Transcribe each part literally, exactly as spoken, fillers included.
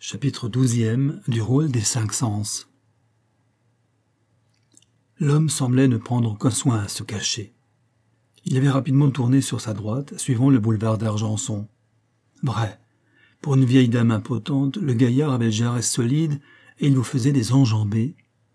Chapitre douzième du rôle des cinq sens. L'homme semblait ne prendre aucun soin à se cacher. Il avait rapidement tourné sur sa droite, suivant le boulevard d'Argenson. Vrai, pour une vieille dame impotente, le gaillard avait le jarret solide et il vous faisait des enjambées.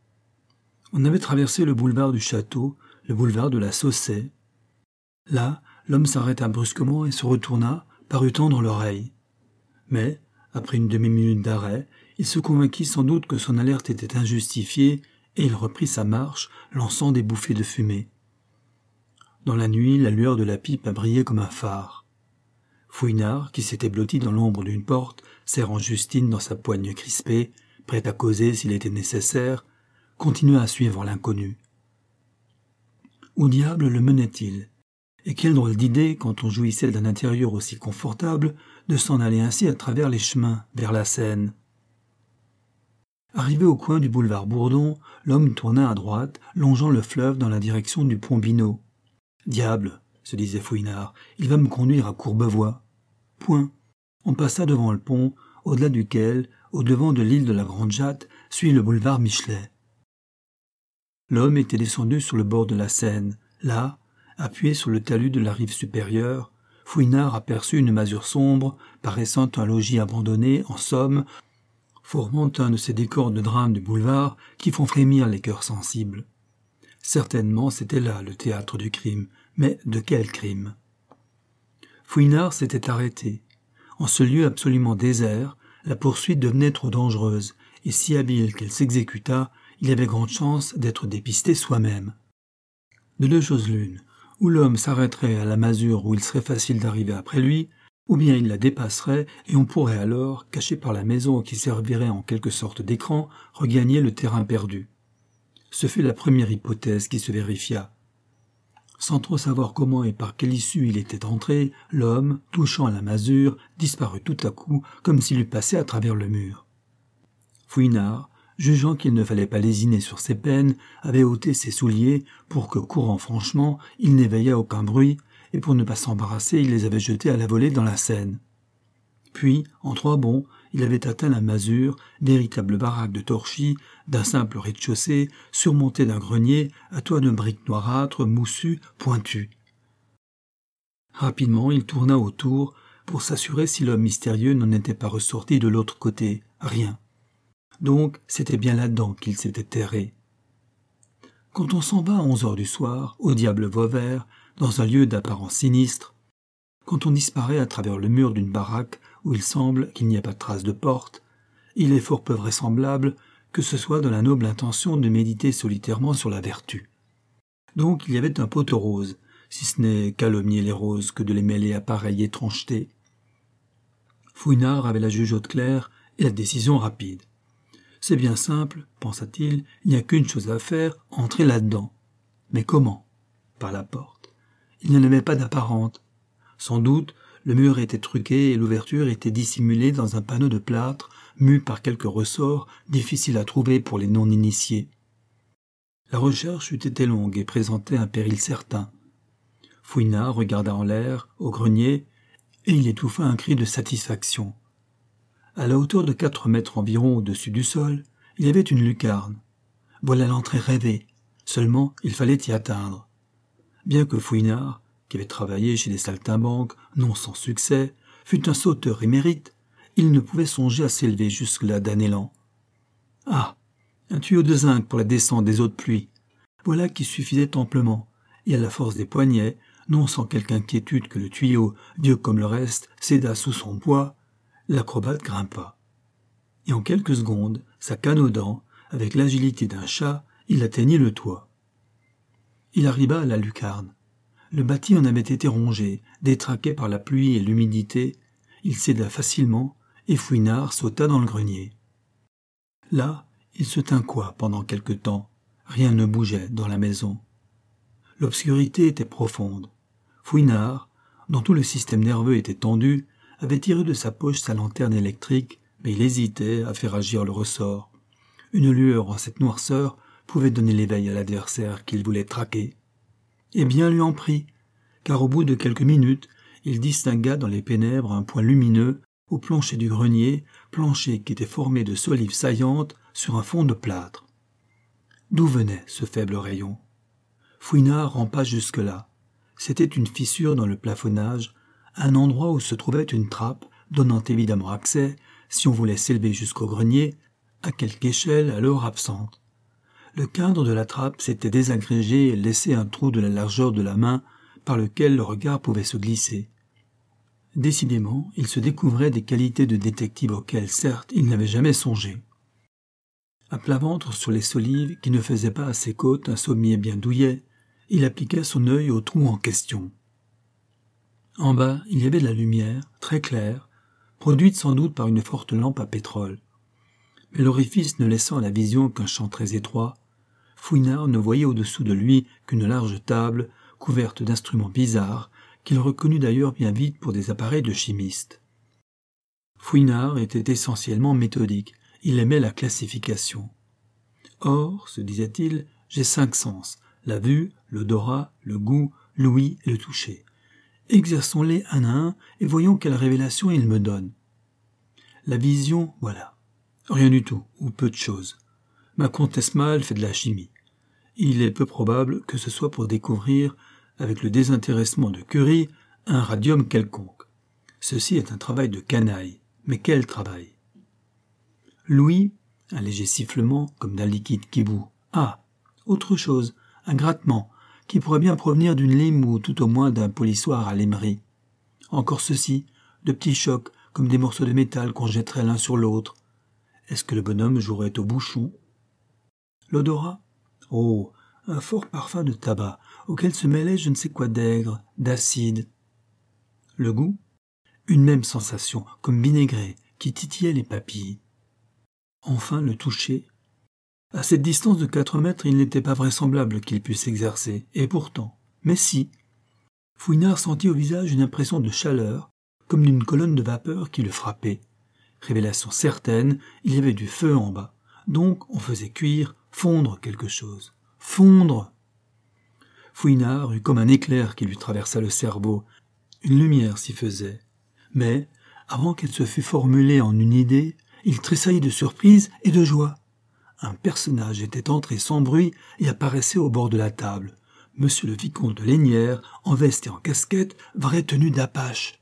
On avait traversé le boulevard du Château, le boulevard de la Saussay. Là, l'homme s'arrêta brusquement et se retourna, parut tendre l'oreille. Mais, après une demi-minute d'arrêt, il se convainquit sans doute que son alerte était injustifiée et il reprit sa marche, lançant des bouffées de fumée. Dans la nuit, la lueur de la pipe a brillé comme un phare. Fouinard, qui s'était blotti dans l'ombre d'une porte, serrant Justine dans sa poigne crispée, prêt à causer s'il était nécessaire, continua à suivre l'inconnu. Où diable le menait-il ? Et quelle drôle d'idée, quand on jouissait d'un intérieur aussi confortable, de s'en aller ainsi à travers les chemins, vers la Seine. Arrivé au coin du boulevard Bourdon, l'homme tourna à droite, longeant le fleuve dans la direction du pont Binot. « Diable !» se disait Fouinard, « il va me conduire à Courbevoie. » Point. On passa devant le pont, au-delà duquel, au-devant de l'île de la Grande Jatte, suit le boulevard Michelet. L'homme était descendu sur le bord de la Seine. Là, appuyé sur le talus de la rive supérieure, Fouinard aperçut une masure sombre, paraissant un logis abandonné, en somme, formant un de ces décors de drame du boulevard qui font frémir les cœurs sensibles. Certainement, c'était là le théâtre du crime, mais de quel crime ? Fouinard s'était arrêté. En ce lieu absolument désert, la poursuite devenait trop dangereuse, et si habile qu'elle s'exécutât, il avait grande chance d'être dépisté soi-même. De deux choses l'une, ou l'homme s'arrêterait à la masure où il serait facile d'arriver après lui, ou bien il la dépasserait et on pourrait alors, caché par la maison qui servirait en quelque sorte d'écran, regagner le terrain perdu. Ce fut la première hypothèse qui se vérifia. Sans trop savoir comment et par quelle issue il était entré, l'homme, touchant à la masure, disparut tout à coup comme s'il eût passé à travers le mur. Fouinard, jugeant qu'il ne fallait pas lésiner sur ses peines, avait ôté ses souliers pour que, courant franchement, il n'éveillât aucun bruit, et pour ne pas s'embarrasser, il les avait jetés à la volée dans la Seine. Puis, en trois bonds, il avait atteint la masure, véritable baraque de torchis, d'un simple rez-de-chaussée, surmontée d'un grenier, à toit de briques noirâtres, moussues, pointues. Rapidement, il tourna autour, pour s'assurer si l'homme mystérieux n'en était pas ressorti de l'autre côté. Rien. Donc, c'était bien là-dedans qu'il s'était terré. Quand on s'en va à onze heures du soir, au diable Vauvert, dans un lieu d'apparence sinistre, quand on disparaît à travers le mur d'une baraque où il semble qu'il n'y a pas de trace de porte, il est fort peu vraisemblable que ce soit dans la noble intention de méditer solitairement sur la vertu. Donc il y avait un poteau rose, si ce n'est calomnier les roses que de les mêler à pareille étrangeté. Fouinard avait la jugeote claire et la décision rapide. C'est bien simple, pensa-t-il, il n'y a qu'une chose à faire, entrer là-dedans. Mais comment ? Par la porte. Il n'y en avait pas d'apparente. Sans doute, le mur était truqué et l'ouverture était dissimulée dans un panneau de plâtre, mu par quelques ressorts, difficiles à trouver pour les non-initiés. La recherche eût été longue et présentait un péril certain. Fouinard regarda en l'air, au grenier, et il étouffa un cri de satisfaction. À la hauteur de quatre mètres environ au-dessus du sol, il y avait une lucarne. Voilà l'entrée rêvée. Seulement, il fallait y atteindre. Bien que Fouinard, qui avait travaillé chez des saltimbanques, non sans succès, fût un sauteur émérite, il ne pouvait songer à s'élever jusque-là d'un élan. Ah, un tuyau de zinc pour la descente des eaux de pluie. Voilà qui suffisait amplement, et à la force des poignets, non sans quelque inquiétude que le tuyau, vieux comme le reste, cédât sous son poids, l'acrobate grimpa. Et en quelques secondes, sa canne aux dents, avec l'agilité d'un chat, il atteignit le toit. Il arriva à la lucarne. Le bâti en avait été rongé, détraqué par la pluie et l'humidité. Il céda facilement, et Fouinard sauta dans le grenier. Là, il se tint quoi pendant quelque temps. Rien ne bougeait dans la maison. L'obscurité était profonde. Fouinard, dont tout le système nerveux était tendu, avait tiré de sa poche sa lanterne électrique, mais il hésitait à faire agir le ressort. Une lueur en cette noirceur pouvait donner l'éveil à l'adversaire qu'il voulait traquer. Et bien lui en prit, car au bout de quelques minutes, il distingua dans les ténèbres un point lumineux au plancher du grenier, plancher qui était formé de solives saillantes sur un fond de plâtre. D'où venait ce faible rayon? Fouinard rampa jusque-là. C'était une fissure dans le plafonnage, un endroit où se trouvait une trappe, donnant évidemment accès, si on voulait s'élever jusqu'au grenier, à quelque échelle alors absente. Le cadre de la trappe s'était désagrégé et laissait un trou de la largeur de la main par lequel le regard pouvait se glisser. Décidément, il se découvrait des qualités de détective auxquelles, certes, il n'avait jamais songé. À plat ventre sur les solives qui ne faisaient pas à ses côtes un sommier bien douillet, il appliqua son œil au trou en question. En bas, il y avait de la lumière, très claire, produite sans doute par une forte lampe à pétrole. Mais l'orifice ne laissant à la vision qu'un champ très étroit, Fouinard ne voyait au-dessous de lui qu'une large table couverte d'instruments bizarres, qu'il reconnut d'ailleurs bien vite pour des appareils de chimiste. Fouinard était essentiellement méthodique, il aimait la classification. Or, se disait-il, j'ai cinq sens, la vue, l'odorat, le goût, l'ouïe et le toucher. Exerçons-les un à un et voyons quelle révélation ils me donnent. La vision, voilà. Rien du tout, ou peu de choses. Ma comtesse Malle fait de la chimie. Il est peu probable que ce soit pour découvrir, avec le désintéressement de Curie, un radium quelconque. Ceci est un travail de canaille. Mais quel travail! L'ouïe, un léger sifflement, comme d'un liquide qui bout. Ah! Autre chose, un grattement, qui pourrait bien provenir d'une lime ou tout au moins d'un polissoir à limerie. Encore ceci, de petits chocs, comme des morceaux de métal qu'on jetterait l'un sur l'autre. Est-ce que le bonhomme jouerait au bouchon? L'odorat? Oh, un fort parfum de tabac, auquel se mêlait je ne sais quoi d'aigre, d'acide. Le goût? Une même sensation, comme vinaigré, qui titillait les papilles. Enfin, le toucher. À cette distance de quatre mètres, il n'était pas vraisemblable qu'il pût s'exercer, et pourtant, mais si. Fouinard sentit au visage une impression de chaleur, comme d'une colonne de vapeur qui le frappait. Révélation certaine, il y avait du feu en bas, donc on faisait cuire, fondre quelque chose. Fondre! Fouinard eut comme un éclair qui lui traversa le cerveau. Une lumière s'y faisait. Mais, avant qu'elle se fût formulée en une idée, il tressaillit de surprise et de joie. Un personnage était entré sans bruit et apparaissait au bord de la table. Monsieur le vicomte de Lénières, en veste et en casquette, vraie tenue d'apache.